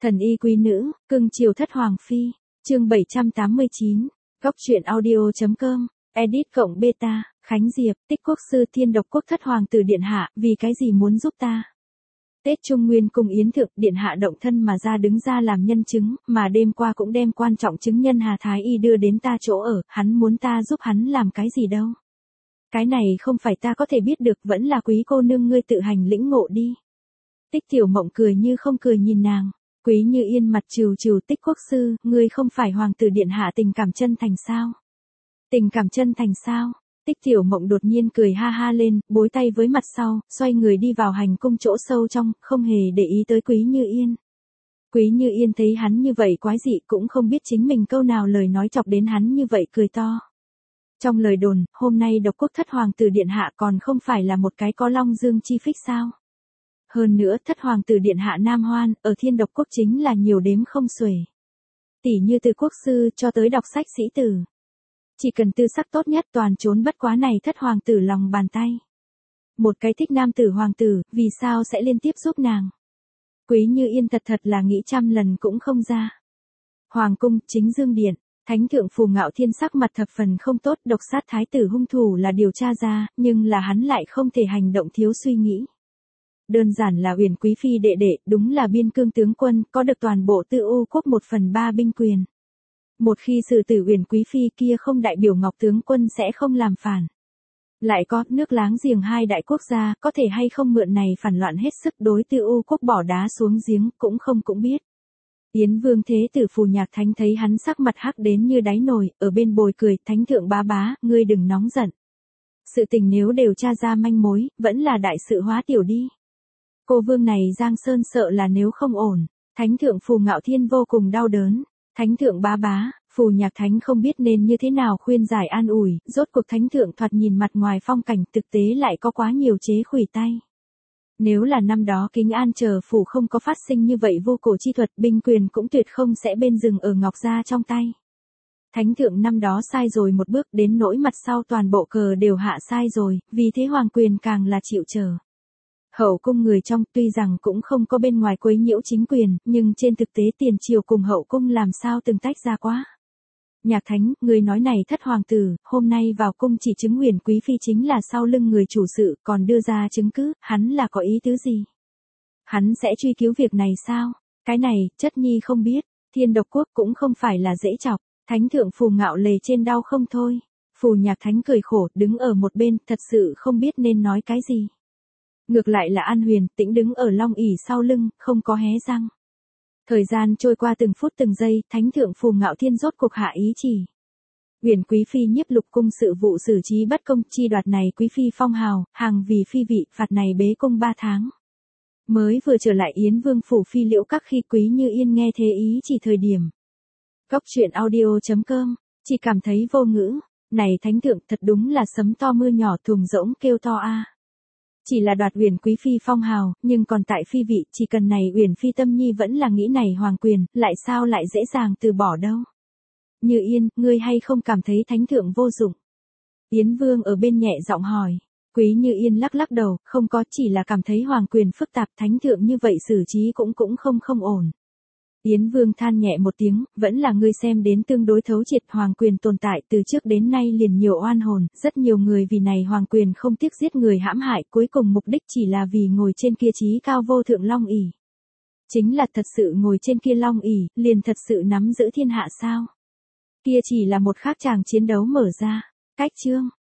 Thần y quý nữ, cưng chiều thất hoàng phi, chương 789, góc truyện audio.com, edit cộng beta, Khánh Diệp, Tích Quốc sư Thiên Độc Quốc thất hoàng tử điện hạ, vì cái gì muốn giúp ta? Tết Trung Nguyên cung yến thượng, điện hạ động thân mà ra đứng ra làm nhân chứng, mà đêm qua cũng đem quan trọng chứng nhân Hà Thái Y đưa đến ta chỗ ở, hắn muốn ta giúp hắn làm cái gì đâu? Cái này không phải ta có thể biết được, vẫn là quý cô nương ngươi tự hành lĩnh ngộ đi. Tích Tiểu Mộng cười như không cười nhìn nàng. Quý Như Yên mặt trừ trừ, Tích Quốc sư, ngươi không phải hoàng tử điện hạ tình cảm chân thành sao? Tình cảm chân thành sao? Tích Tiểu Mộng đột nhiên cười ha ha lên, bối tay với mặt sau, xoay người đi vào hành cung chỗ sâu trong, không hề để ý tới Quý Như Yên. Quý Như Yên thấy hắn như vậy quái dị, cũng không biết chính mình câu nào lời nói chọc đến hắn như vậy, cười to. Trong lời đồn, hôm nay Độc Quốc thất hoàng tử điện hạ còn không phải là một cái có long dương chi phích sao? Hơn nữa, thất hoàng tử điện hạ nam hoan, ở Thiên Độc Quốc chính là nhiều đếm không xuể. Tỷ như từ quốc sư cho tới đọc sách sĩ tử. Chỉ cần tư sắc tốt nhất toàn trốn bất quá này thất hoàng tử lòng bàn tay. Một cái thích nam tử hoàng tử, vì sao sẽ liên tiếp giúp nàng? Quý Như Yên thật là nghĩ trăm lần cũng không ra. Hoàng cung, chính dương điện, Thánh thượng Phù Ngạo Thiên sắc mặt thập phần không tốt, độc sát thái tử hung thủ là điều tra ra, nhưng là hắn lại không thể hành động thiếu suy nghĩ. Đơn giản là Uyển quý phi đệ đệ, đúng là biên cương tướng quân, có được toàn bộ Tư U quốc 1/3 binh quyền. Một khi xử tử Uyển quý phi kia không đại biểu Ngọc tướng quân sẽ không làm phản. Lại có, nước láng giềng hai đại quốc gia, có thể hay không mượn này phản loạn hết sức đối Tư U quốc bỏ đá xuống giếng, cũng biết. Yến Vương Thế tử Phù Nhạc Thánh thấy hắn sắc mặt hắc đến như đáy nồi, ở bên bồi cười, Thánh thượng bá bá, ngươi đừng nóng giận. Sự tình nếu đều tra ra manh mối, vẫn là đại sự hóa tiểu đi. Cô vương này Giang Sơn sợ là nếu không ổn. Thánh thượng Phù Ngạo Thiên vô cùng đau đớn. Thánh thượng bá bá, Phù Nhạc Thánh không biết nên như thế nào khuyên giải an ủi, rốt cuộc thánh thượng thoạt nhìn mặt ngoài phong cảnh, thực tế lại có quá nhiều chế khuỷu tay. Nếu là năm đó Kính An chờ phủ không có phát sinh như vậy vô cổ chi thuật, binh quyền cũng tuyệt không sẽ bên dừng ở Ngọc gia trong tay. Thánh thượng năm đó sai rồi một bước, đến nỗi mặt sau toàn bộ cờ đều hạ sai rồi, vì thế hoàng quyền càng là chịu trở. Hậu cung người trong tuy rằng cũng không có bên ngoài quấy nhiễu chính quyền, nhưng trên thực tế tiền triều cùng hậu cung làm sao từng tách ra quá. Nhạc Thánh, người nói này thất hoàng tử, hôm nay vào cung chỉ chứng Uyển quý phi chính là sau lưng người chủ sự, còn đưa ra chứng cứ, hắn là có ý tứ gì? Hắn sẽ truy cứu việc này sao? Cái này, chất nhi không biết, Thiên Độc Quốc cũng không phải là dễ chọc, Thánh thượng Phù Ngạo lề trên đau không thôi. Phù Nhạc Thánh cười khổ, đứng ở một bên, thật sự không biết nên nói cái gì. Ngược lại là An Huyền, tĩnh đứng ở long ỷ sau lưng, không có hé răng. Thời gian trôi qua từng phút từng giây, Thánh thượng Phù Ngạo Thiên rốt cuộc hạ ý chỉ. Uyển quý phi nhiếp lục cung sự vụ xử trí bất công, chi đoạt này quý phi phong hào, hàng vì phi vị, phạt này bế cung 3 tháng. Mới vừa trở lại Yến Vương phủ Phi Liễu các khi Quý Như Yên nghe thế ý chỉ thời điểm. Góc truyện audio.com, chỉ cảm thấy vô ngữ, này thánh thượng thật đúng là sấm to mưa nhỏ thùng rỗng kêu to a. Chỉ là đoạt Uyển quý phi phong hào, nhưng còn tại phi vị, chỉ cần này Uyển phi tâm nhi vẫn là nghĩ này hoàng quyền, lại sao lại dễ dàng từ bỏ đâu. Như Yên, ngươi hay không cảm thấy thánh thượng vô dụng? Yến Vương ở bên nhẹ giọng hỏi. Quý Như Yên lắc lắc đầu, không có, chỉ là cảm thấy hoàng quyền phức tạp, thánh thượng như vậy xử trí cũng không ổn. Yến Vương than nhẹ một tiếng, vẫn là ngươi xem đến tương đối thấu triệt, hoàng quyền tồn tại từ trước đến nay liền nhiều oan hồn, rất nhiều người vì này hoàng quyền không tiếc giết người hãm hại, cuối cùng mục đích chỉ là vì ngồi trên kia chí cao vô thượng long ỷ. Chính là thật sự ngồi trên kia long ỷ, liền thật sự nắm giữ thiên hạ sao? Kia chỉ là một khác chàng chiến đấu mở ra. Cách chương